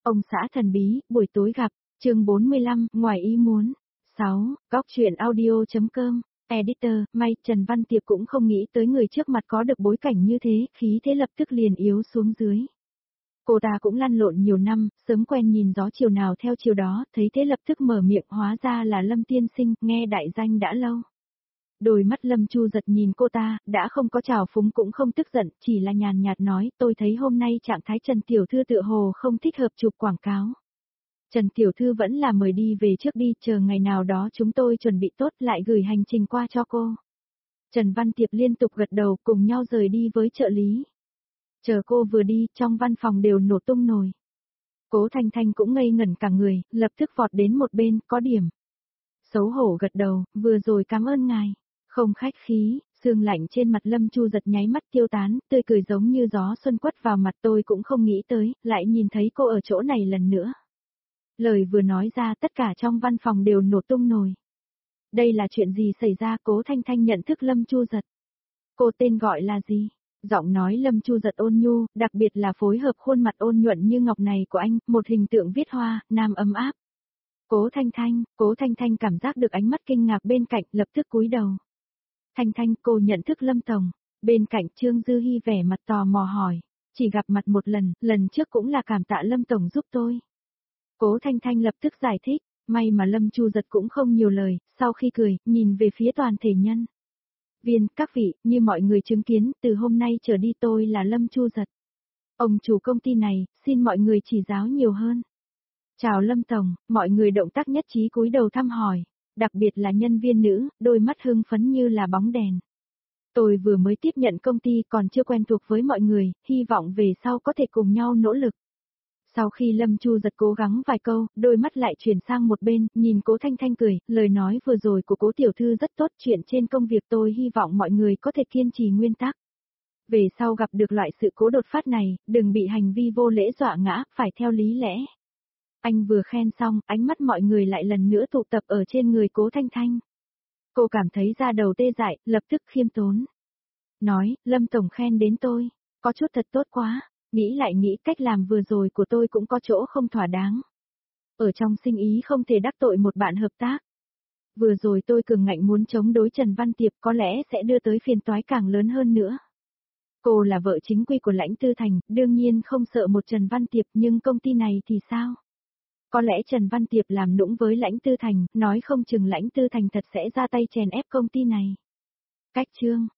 Ông xã thần bí, buổi tối gặp, chương 45, ngoài ý muốn. 6, góc truyện audio.com, editor, may, Trần Văn Tiệp cũng không nghĩ tới người trước mặt có được bối cảnh như thế, khí thế lập tức liền yếu xuống dưới. Cô ta cũng lăn lộn nhiều năm, sớm quen nhìn gió chiều nào theo chiều đó, thấy thế lập tức mở miệng, hóa ra là Lâm tiên sinh, nghe đại danh đã lâu. Đôi mắt Lâm Chu giật nhìn cô ta, đã không có trào phúng cũng không tức giận, chỉ là nhàn nhạt nói, tôi thấy hôm nay trạng thái Trần Tiểu Thư tựa hồ không thích hợp chụp quảng cáo. Trần Tiểu Thư vẫn là mời đi về trước đi, chờ ngày nào đó chúng tôi chuẩn bị tốt lại gửi hành trình qua cho cô. Trần Văn Tiệp liên tục gật đầu, cùng nhau rời đi với trợ lý. Chờ cô vừa đi, trong văn phòng đều nổ tung nồi. Cố Thanh Thanh cũng ngây ngẩn cả người, lập tức vọt đến một bên, có điểm. Xấu hổ gật đầu, vừa rồi cảm ơn ngài. Không khách khí, sương lạnh trên mặt Lâm Chu giật nháy mắt tiêu tán, tươi cười giống như gió xuân quất vào mặt, tôi cũng không nghĩ tới, lại nhìn thấy cô ở chỗ này lần nữa. Lời vừa nói ra tất cả trong văn phòng đều nổ tung nồi. Đây là chuyện gì xảy ra? Cố Thanh Thanh nhận thức Lâm Chu giật. Cô tên gọi là gì? Giọng nói Lâm Chu giật ôn nhu, đặc biệt là phối hợp khuôn mặt ôn nhuận như ngọc này của anh, một hình tượng viết hoa, nam ấm áp. Cố Thanh Thanh cảm giác được ánh mắt kinh ngạc bên cạnh, lập tức cúi đầu. Thanh Thanh, cô nhận thức Lâm Tổng. Bên cạnh Trương Dư Hi vẻ mặt tò mò hỏi. Chỉ gặp mặt một lần trước cũng là cảm tạ Lâm Tổng giúp tôi. Cố Thanh Thanh lập tức giải thích, may mà Lâm Chu giật cũng không nhiều lời, sau khi cười, nhìn về phía toàn thể nhân viên, các vị, như mọi người chứng kiến, từ hôm nay trở đi tôi là Lâm Chu giật. Ông chủ công ty này, xin mọi người chỉ giáo nhiều hơn. Chào Lâm Tổng, mọi người động tác nhất trí cúi đầu thăm hỏi, đặc biệt là nhân viên nữ, đôi mắt hưng phấn như là bóng đèn. Tôi vừa mới tiếp nhận công ty còn chưa quen thuộc với mọi người, hy vọng về sau có thể cùng nhau nỗ lực. Sau khi Lâm Chu giật cố gắng vài câu, đôi mắt lại chuyển sang một bên, nhìn Cố Thanh Thanh cười, lời nói vừa rồi của Cố Tiểu Thư rất tốt, chuyện trên công việc tôi hy vọng mọi người có thể kiên trì nguyên tắc. Về sau gặp được loại sự cố đột phát này, đừng bị hành vi vô lễ dọa ngã, phải theo lý lẽ. Anh vừa khen xong, ánh mắt mọi người lại lần nữa tụ tập ở trên người Cố Thanh Thanh. Cô cảm thấy da đầu tê dại, lập tức khiêm tốn. Nói, Lâm Tổng khen đến tôi, có chút thật tốt quá. Nghĩ lại nghĩ cách làm vừa rồi của tôi cũng có chỗ không thỏa đáng. Ở trong sinh ý không thể đắc tội một bạn hợp tác. Vừa rồi tôi cường ngạnh muốn chống đối Trần Văn Tiệp có lẽ sẽ đưa tới phiền toái càng lớn hơn nữa. Cô là vợ chính quy của Lãnh Tư Thành, đương nhiên không sợ một Trần Văn Tiệp nhưng công ty này thì sao? Có lẽ Trần Văn Tiệp làm nũng với Lãnh Tư Thành, nói không chừng Lãnh Tư Thành thật sẽ ra tay chèn ép công ty này. Cách chương